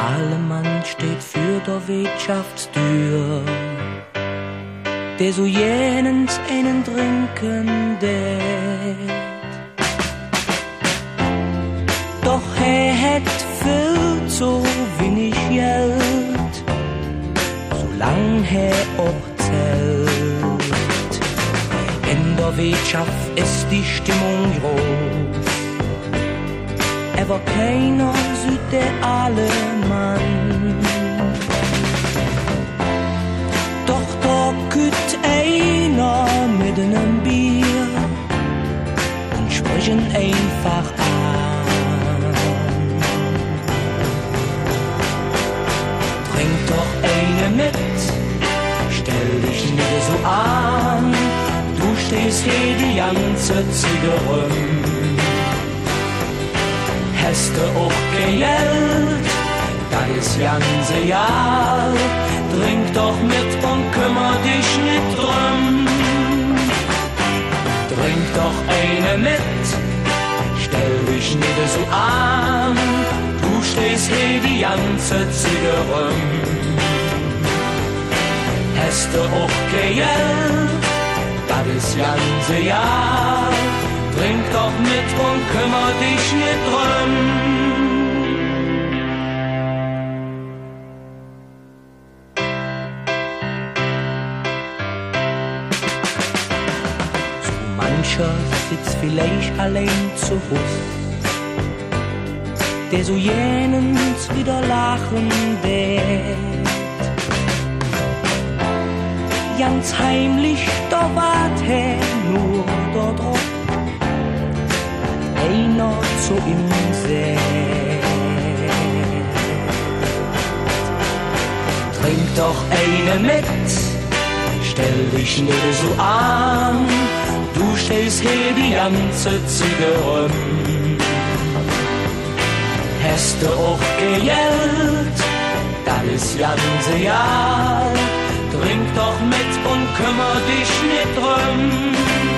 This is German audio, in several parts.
Mann steht für der Wirtschaftstür, der so jenens einen trinken det. Doch hat viel zu wenig Geld, solang auch zählt. In der Wirtschaft ist die Stimmung groß, aber keiner sieht der alle Mann. Doch da kütt einer mit einem Bier und sprechen einfach an. Trink doch eine mit, stell dich nicht so an, du stehst hier die ganze Zeit rum. Hast du auch kein Geld, das ist ganze Jahr, trink doch mit und kümmer dich nicht drum. Trink doch eine mit, stell dich nicht so an, du stehst hier die ganze Zeit rum. Hast du auch kein Geld, das ist ganze Jahr, trink doch mit und kümmer dich nicht drum. So mancher sitzt vielleicht allein zu Hus, der so jenens wieder lachen wird. Ganz heimlich, da wart nur dort drauf, einer zu ihm sagt. Trink doch eine mit, stell dich nicht so an, du stehst hier die ganze Zeit rum. Hast du auch kein Geld, das ist ganze Jahr, trink doch mit und kümmer dich nicht drum.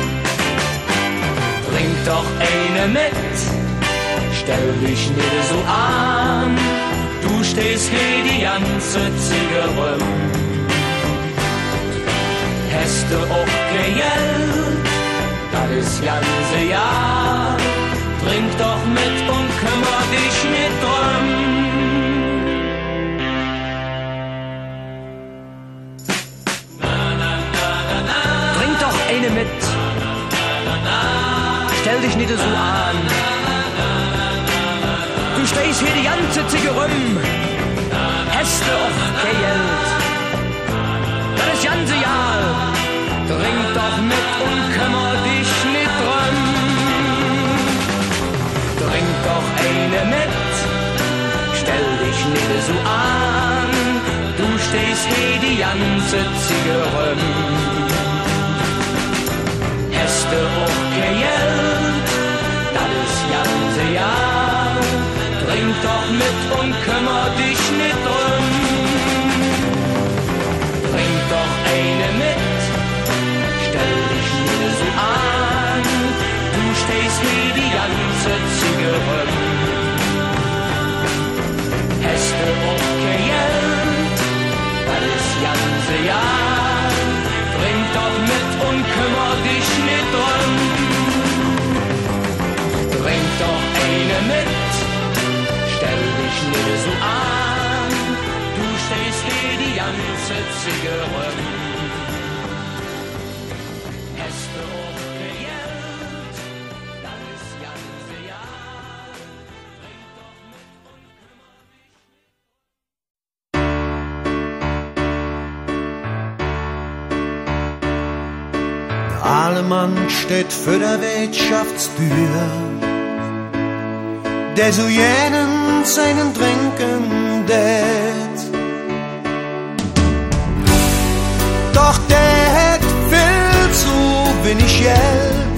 Trink doch eine mit, stell dich nicht so an, du stehst hier die ganze Zeit rum. Hast du auch kein Geld, das ist ganze Jahr, trink doch mit und kümmer dich nicht drum. Trink doch eine mit, stell dich nicht so an, du stehst hier die ganze Zeit rum. Hast du auch kein Geld, das ist ganze Jahr, trink doch mit und kümmer dich nicht drum. Trink doch eine mit, stell dich nicht so an, du stehst hier die ganze Zeit rum. Hast du auch kein Geld, das ist ganze Jahr, trink doch mit und kümmer dich nicht drum. Trink doch eine mit, stell dich nicht so an, du stehst hier die ganze Zeit rum. Hast du auch kein Geld, das ist ganze Jahr, trink doch mit und kümmer dich nicht drum. Trink doch eine mit, stell dich nicht so an, du stehst hier die ganze Zeit rum. Hast du auch kein Geld, das ist ganze Jahr, trink doch mit und kümmer dich. Der Alemann steht für der Wirtschaftsbühr, der so jenen seinen trinken det. Doch der hat viel zu wenig Geld,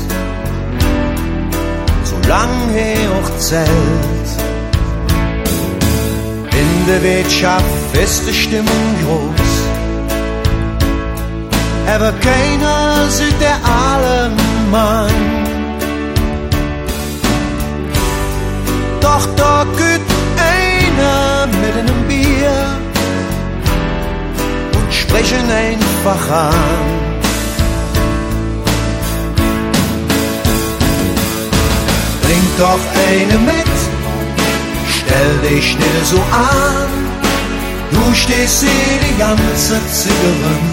solange er auch zählt. In der Wirtschaft ist die Stimmung groß, aber keiner sieht der alle Mann. Doch da geht einer mit einem Bier sprechen einfach an. Bring doch eine mit, stell dich nicht so an. Du stehst hier die ganze Zigarren.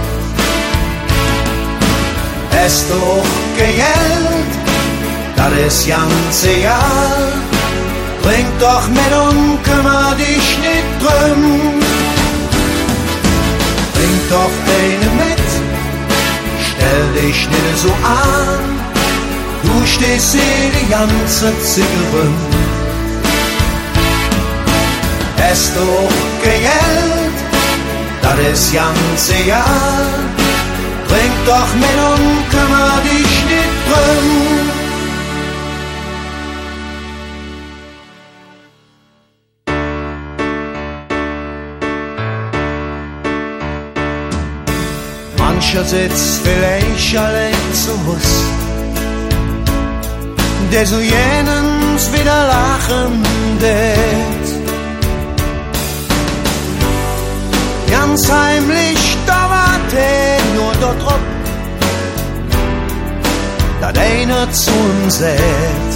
Hast doch Geld, das ist ganz egal. Bring doch mit und kümmer dich nicht drum. Bring doch eine mit, stell dich nicht so an. Du stehst hier die ganze Zigarren. Hast doch Geld, das ist ganz egal. Bring doch mit und kümmer dich nicht drum. Mancher sitzt vielleicht allein zu Hus, der so jenens wieder lachen wird. Ganz heimlich dauert nur dort drauf, dass einer zu ihm sagt: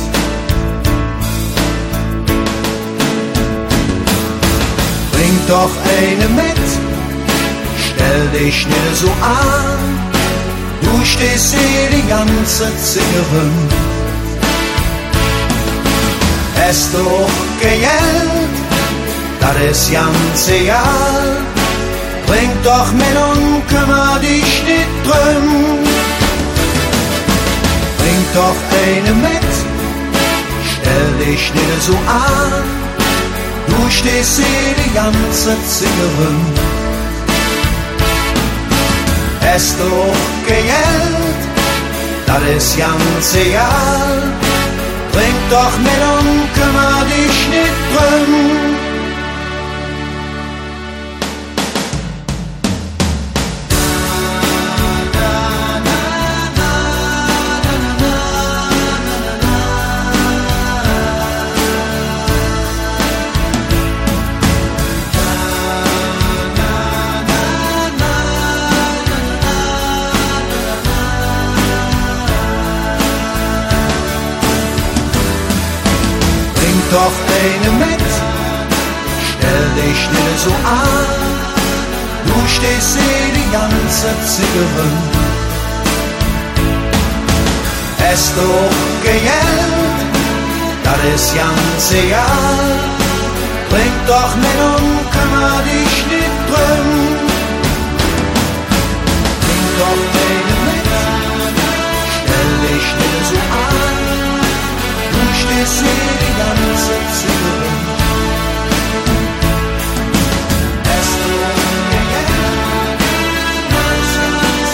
Bring doch eine mit, stell dich nicht so an. Du stehst hier die ganze Zigarren. Hast doch Geld, das ist ganz egal. Bring doch mit und kümmer dich nicht drum. Bring doch eine mit, stell dich nicht so an. Du stehst hier die ganze Zigarren. Hast doch Geld, das ist ganz egal. Bring doch mit und kümmer dich nicht drum. Doch eine mit, stell dich nicht so an. Du stehst hier die ganze Zigarren. Hast doch Geld, das ist ganz egal. Bring doch mit und kümmer dich nicht drum. Bring doch eine mit, stell dich nicht so an. Du stehst hier die ganze Zigarren. Hast du Geld, das ist ganz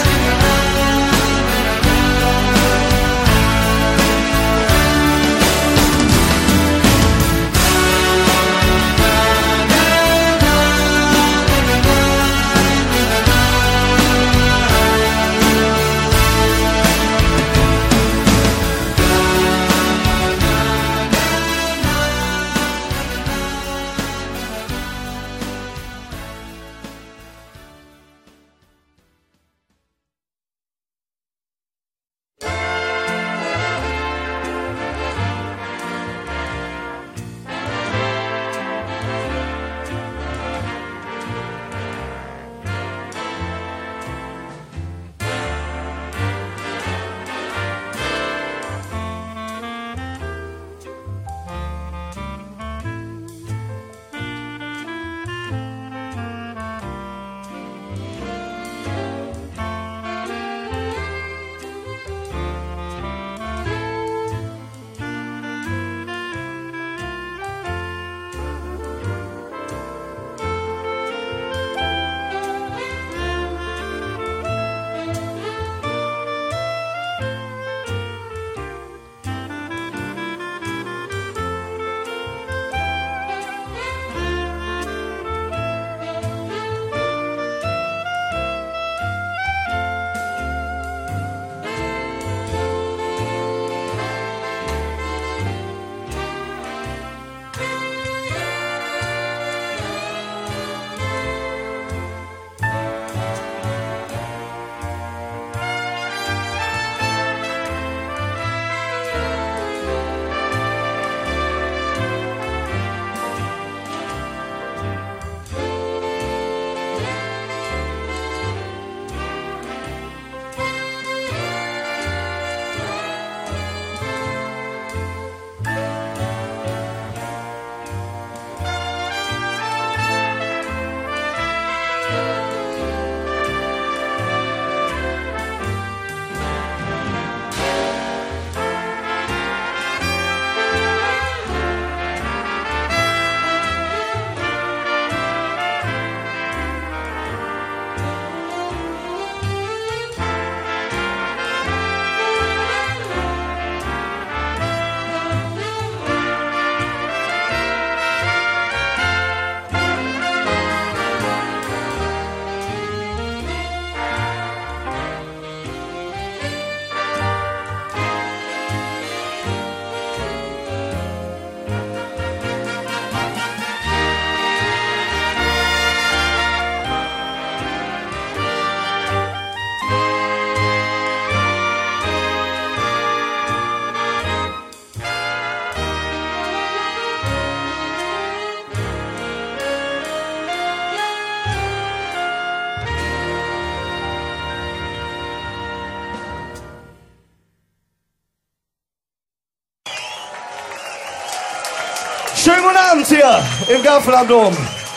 Schönen guten Abend hier im Gaffel am Dom.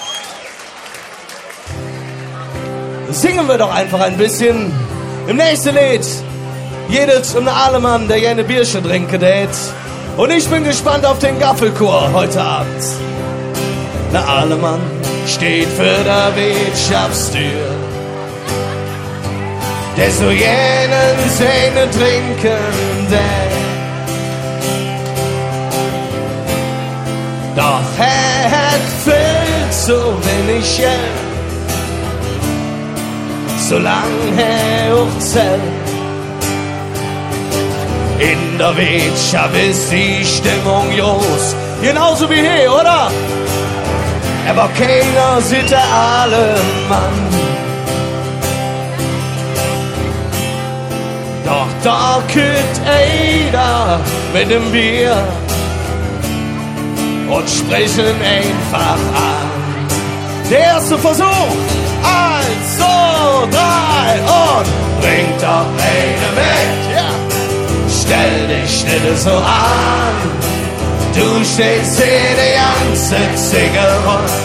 Singen wir doch einfach ein bisschen. Im nächsten Lied jedes um alle Mann, der gerne Bierchen trinken tät. Und ich bin gespannt auf den Gaffelchor heute Abend. Der Alemann steht für der Wirtschaftstür, der so jenen Zähne trinken tät. Doch hat viel so wenig Geld, solange auch zählt. In der Wirtschaft ist die Stimmung groß, genauso wie hier, oder? Aber keiner sieht der Alemann. Doch da kürt einer mit dem Bier und sprechen einfach an. Der erste Versuch, 1, 2, 3 und bringt doch eine mit. Ja. Stell dich nicht so an, du stehst hier die ganze Zigarette.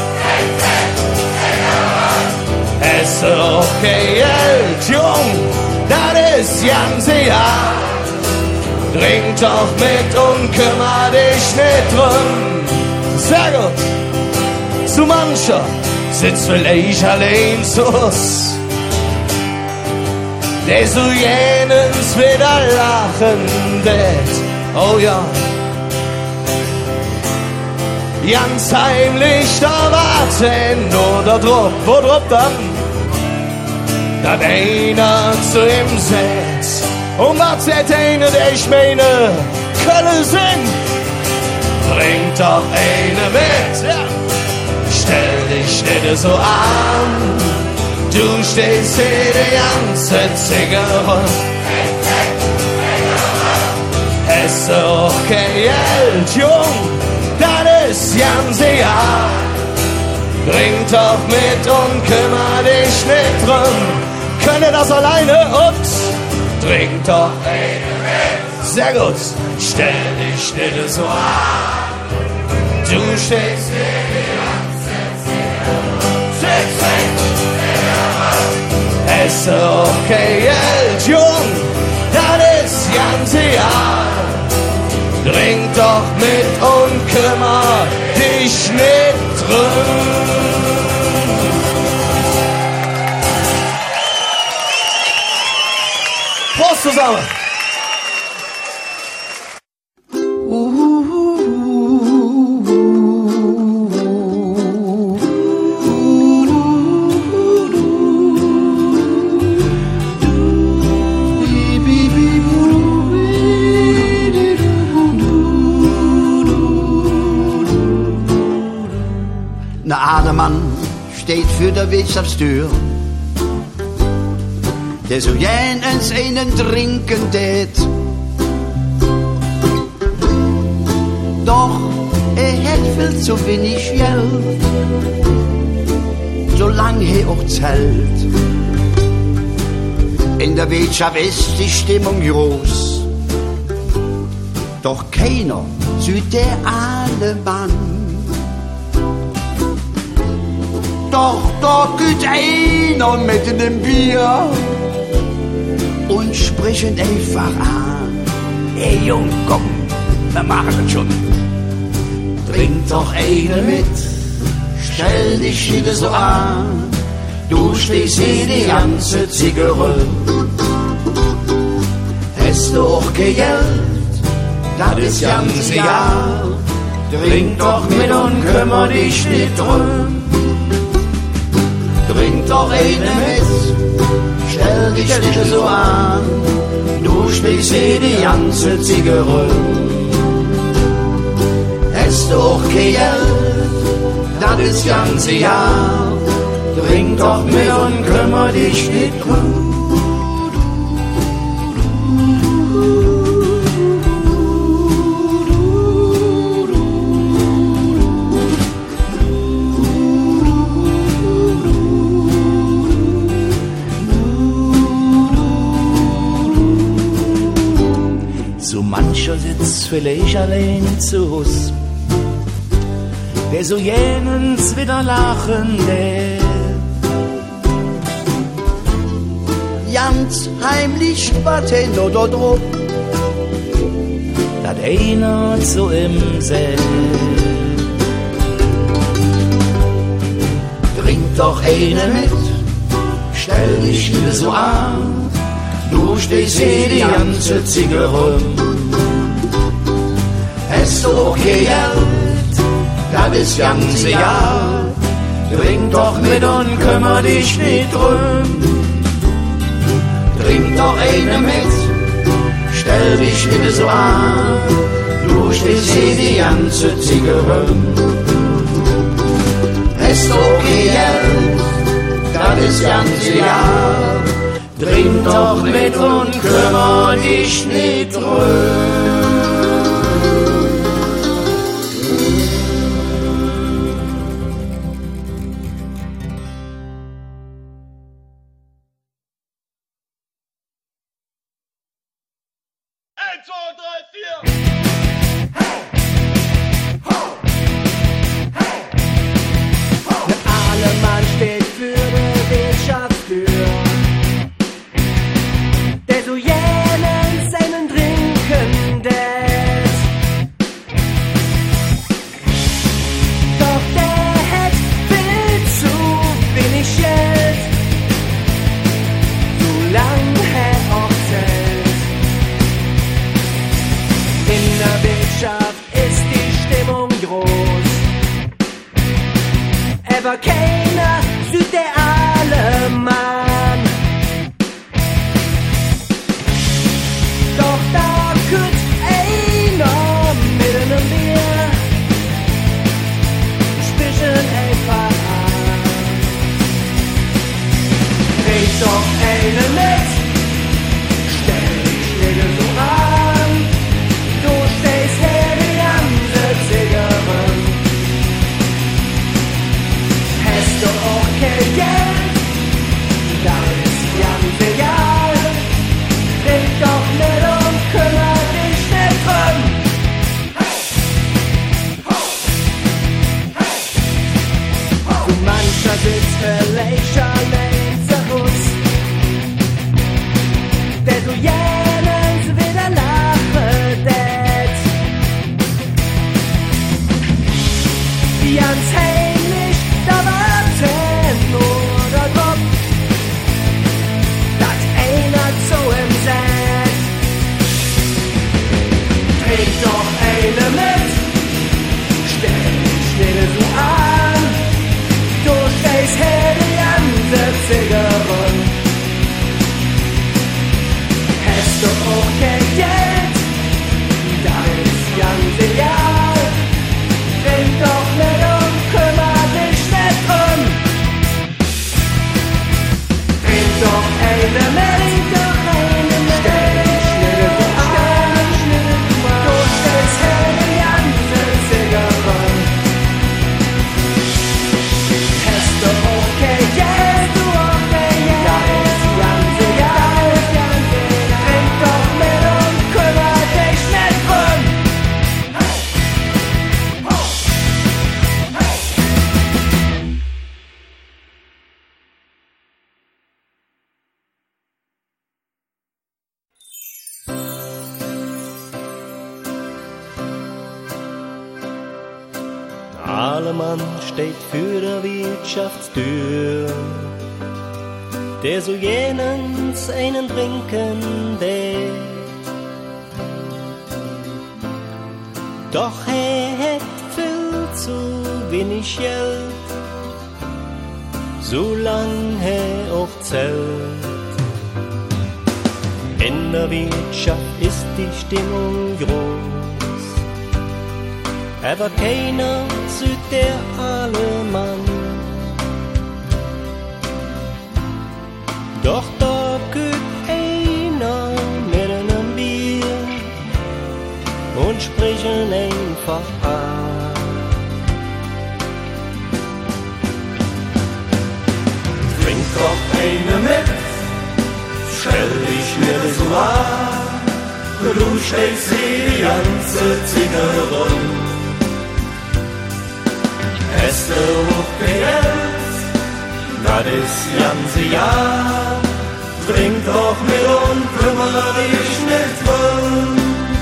Es ist doch Geld, Jung, das ist ganze Jahr. Trink doch mit und kümmer dich nicht drum. Sehr gut. Zu mancher sitzt vielleicht allein zu Hus, der so jenens wieder lachen wird. Oh ja. Ganz heimlich da warten oder drupp, wo drupp dann? Dat einer zu ihm sitzt. Und was sagt einer, der ich meine, können singen? Bring doch eine mit, ja. Stell dich nicht so an, du stehst hier die ganze Zigarette. Es ist auch kein Geld, Jung, das ist ganze Jahr. Bring doch mit und kümmer dich nicht drum. Könne das alleine und trink doch eine mit. Sehr gut, stell dich nicht so an, du stehst hier die ganze Zigarette. Es ist auch kein Geld, Jung, das ist ganze Jahr. Trink doch mit und kümmer dich nicht drum. Prost zusammen! Der Alemann steht für der Wirtschaftstür, der so jenens einen trinken tät. Doch hat viel zu wenig Geld, solange auch zählt. In der Wirtschaft ist die Stimmung groß, doch keiner sieht der Alemann. Doch dort geht einer mit dem Bier und sprechen einfach an. Hey Jung, komm, wir machen das schon. Trink doch eine mit, stell dich nicht so an. Du stehst hier die ganze Zigarette. Hast du auch kein Geld, das ist ganz egal. Trink doch mit und kümmer dich nicht drum. Trink doch eine mit, stell dich nicht so an, du stehst hier die ganze Zigarette. Hast du auch kein Geld, das ist ganze Jahr, trink doch mit und kümmer dich nicht drum. So mancher sitzt vielleicht allein zu Hus, der so jenens wieder lachen lässt. Ganz heimlich warten oder drauf, dat einer zu ihm sagt. Trink doch eine mit, stell dich wieder so an, du stehst hier die ganze Ziege rum. Hast du auch kein Geld, das ist ganz egal, trink doch mit und kümmer dich nicht drum. Trink doch eine mit, stell dich wieder so an, du stehst hier die ganze Ziege rum. Hast du kein Geld, das ist ganz egal, trink doch mit und kümmer dich nicht drum. Mann steht für der Wirtschaftstür, der so jenens einen trinken lädt. Doch hat viel zu wenig Geld, solange er auch zählt. In der Wirtschaft ist die Stimmung groß, aber keiner sieht der alle Mann. Doch da geht einer mit einem Bier und sprechen einfach an. Trink doch eine mit, stell dich mir so an, du stehst hier die ganze Zigarre rum. hast du aufgehört, das ist ganze Jahr. Trink doch mit und kümmere dich nicht drum.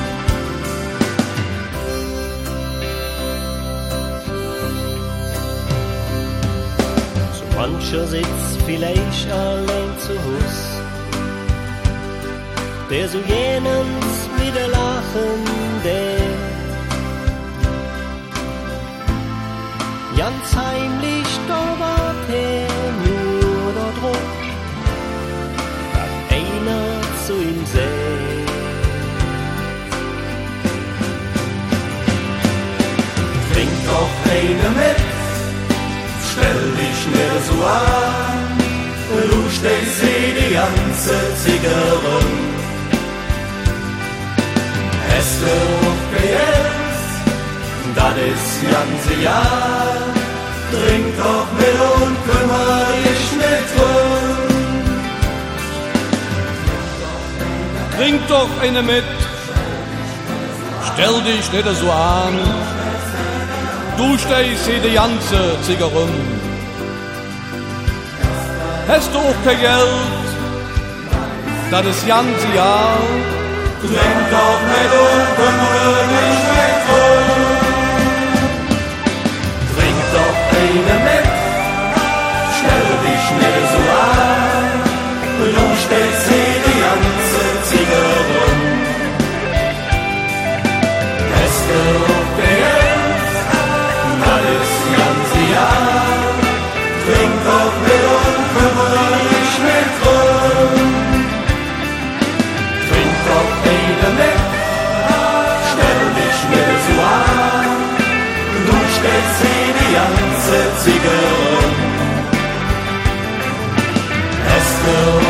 So mancher sitzt vielleicht allein zu Hus, der so jenens wieder lachen der. Ganz heimlich da wart nur da drauf, dass einer zu ihm sagt. Trink doch eine mit, stell dich nicht so an, du stehst die ganze Zigarre. Hast du aufgehört, das ist ganze Jahr. Trink doch mit und kümmere dich nicht drum. Trink doch eine mit, stell dich nicht so an, du stehst hier die ganze Zeit rum. Hast du auch kein Geld, das ist ganze Jahr. Trink doch mit und kümmere dich nicht drum. Trink doch eine mit, stell dich nicht so an, du stellst hier die ganze Zigarre rum. Hast du aufgehört, das ist ganze Jahr. Trink doch mit und kümmere dich nicht drum. Trink doch eine mit, stell dich nicht so an, du stellst hier die ganze Zigarre rum. Hast du